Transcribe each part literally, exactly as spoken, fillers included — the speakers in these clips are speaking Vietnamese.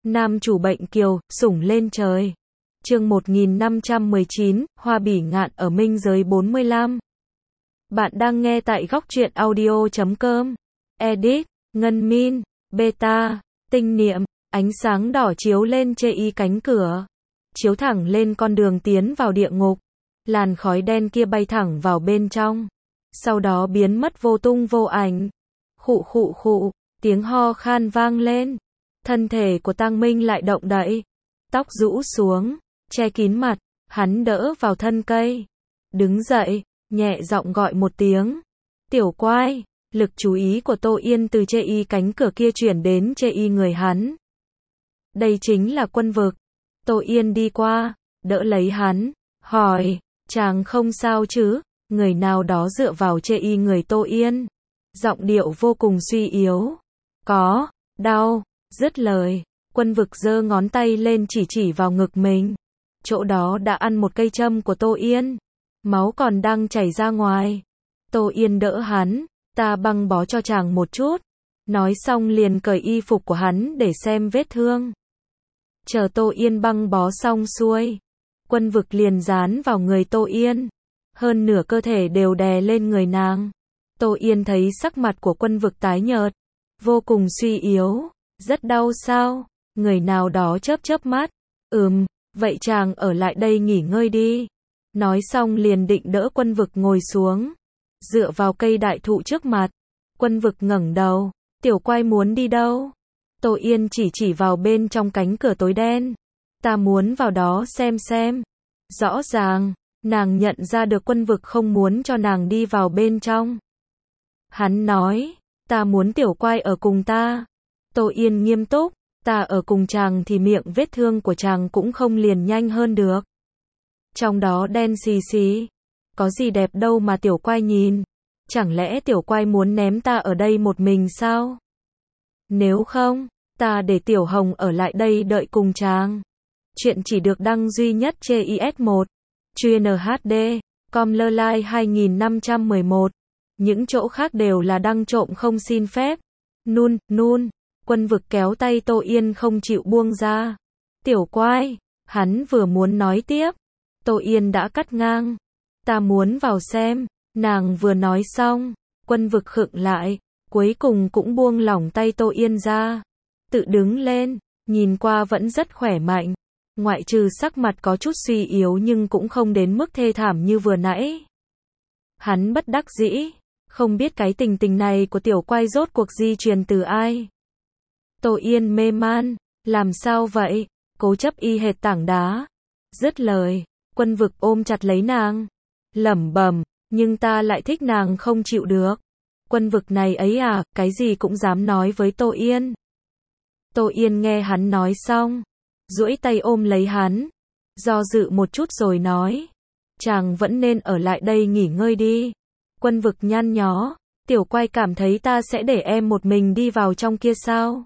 Nam chủ bệnh kiều, sủng lên trời. Chương một nghìn năm trăm mười chín, Hoa bỉ ngạn ở minh giới bốn mươi lăm. Bạn đang nghe tại góc truyện audio chấm com. Edit, Ngân Min, Beta, Tinh Niệm, ánh sáng đỏ chiếu lên chê y cánh cửa. Chiếu thẳng lên con đường tiến vào địa ngục. Làn khói đen kia bay thẳng vào bên trong. Sau đó biến mất vô tung vô ảnh. Khụ khụ khụ, tiếng ho khan vang lên. Thân thể của Tăng Minh lại động đậy. Tóc rũ xuống, che kín mặt, hắn đỡ vào thân cây. Đứng dậy, nhẹ giọng gọi một tiếng. Tiểu Quai, lực chú ý của Tô Yên từ chê y cánh cửa kia chuyển đến chê y người hắn. Đây chính là Quân Vực. Tô Yên đi qua, đỡ lấy hắn, hỏi, chàng không sao chứ? Người nào đó dựa vào chê y người Tô Yên. Giọng điệu vô cùng suy yếu. Có, đau, dứt lời. Quân Vực giơ ngón tay lên chỉ chỉ vào ngực mình. Chỗ đó đã ăn một cây châm của Tô Yên. Máu còn đang chảy ra ngoài. Tô Yên đỡ hắn, ta băng bó cho chàng một chút. Nói xong liền cởi y phục của hắn để xem vết thương. Chờ Tô Yên băng bó xong xuôi, Quân Vực liền dán vào người Tô Yên. Hơn nửa cơ thể đều đè lên người nàng. Tô Yên thấy sắc mặt của Quân Vực tái nhợt, vô cùng suy yếu. Rất đau sao? Người nào đó chớp chớp mắt. Ừm, vậy chàng ở lại đây nghỉ ngơi đi. Nói xong liền định đỡ Quân Vực ngồi xuống, dựa vào cây đại thụ trước mặt. Quân Vực ngẩng đầu. Tiểu Quai muốn đi đâu? Tô Yên chỉ chỉ vào bên trong cánh cửa tối đen. Ta muốn vào đó xem xem. Rõ ràng, nàng nhận ra được Quân Vực không muốn cho nàng đi vào bên trong. Hắn nói, ta muốn Tiểu Quai ở cùng ta. Tô Yên nghiêm túc, ta ở cùng chàng thì miệng vết thương của chàng cũng không liền nhanh hơn được. Trong đó đen xì xì, có gì đẹp đâu mà Tiểu Quai nhìn. Chẳng lẽ Tiểu Quai muốn ném ta ở đây một mình sao? Nếu không, ta để Tiểu Hồng ở lại đây đợi cùng chàng. Chuyện chỉ được đăng duy nhất trên i ét một. Chuyên hát đê, com lơ lai hai nghìn năm trăm mười một. Những chỗ khác đều là đăng trộm không xin phép. Nun, nun. Quân Vực kéo tay Tô Yên không chịu buông ra. Tiểu Quai, hắn vừa muốn nói tiếp. Tô Yên đã cắt ngang. Ta muốn vào xem. Nàng vừa nói xong, Quân Vực khựng lại, cuối cùng cũng buông lỏng tay Tô Yên ra. Tự đứng lên, nhìn qua vẫn rất khỏe mạnh. Ngoại trừ sắc mặt có chút suy yếu nhưng cũng không đến mức thê thảm như vừa nãy. Hắn bất đắc dĩ, không biết cái tình tình này của Tiểu Quai rốt cuộc di truyền từ ai. Tô Yên mê man, làm sao vậy? Cố chấp y hệt tảng đá. Dứt lời, Quân Vực ôm chặt lấy nàng, lẩm bẩm, nhưng ta lại thích nàng không chịu được. Quân Vực này ấy à, cái gì cũng dám nói với Tô Yên. Tô Yên nghe hắn nói xong, duỗi tay ôm lấy hắn, do dự một chút rồi nói, chàng vẫn nên ở lại đây nghỉ ngơi đi. Quân Vực nhăn nhó, Tiểu Quai cảm thấy ta sẽ để em một mình đi vào trong kia sao?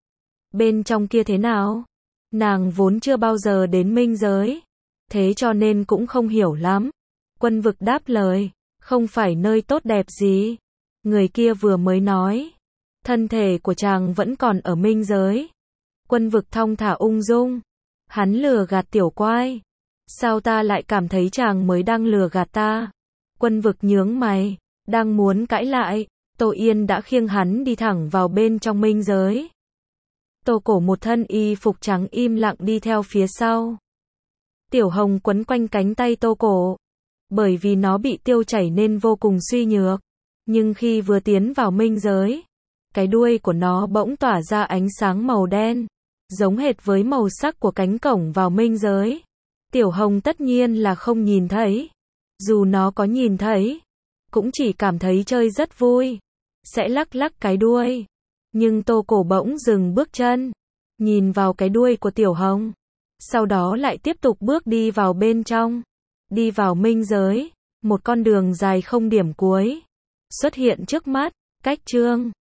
Bên trong kia thế nào? Nàng vốn chưa bao giờ đến minh giới, thế cho nên cũng không hiểu lắm. Quân Vực đáp lời, không phải nơi tốt đẹp gì. Người kia vừa mới nói, thân thể của chàng vẫn còn ở minh giới. Quân Vực thong thả ung dung, hắn lừa gạt Tiểu Quai. Sao ta lại cảm thấy chàng mới đang lừa gạt ta? Quân Vực nhướng mày, đang muốn cãi lại, Tô Yên đã khiêng hắn đi thẳng vào bên trong minh giới. Tô Cổ một thân y phục trắng im lặng đi theo phía sau. Tiểu Hồng quấn quanh cánh tay Tô Cổ. Bởi vì nó bị tiêu chảy nên vô cùng suy nhược. Nhưng khi vừa tiến vào minh giới, cái đuôi của nó bỗng tỏa ra ánh sáng màu đen, giống hệt với màu sắc của cánh cổng vào minh giới. Tiểu Hồng tất nhiên là không nhìn thấy. Dù nó có nhìn thấy, cũng chỉ cảm thấy chơi rất vui, sẽ lắc lắc cái đuôi. Nhưng Tô Cổ bỗng dừng bước chân, nhìn vào cái đuôi của Tiểu Hồng. Sau đó lại tiếp tục bước đi vào bên trong. Đi vào minh giới, một con đường dài không điểm cuối xuất hiện trước mắt. Cách chương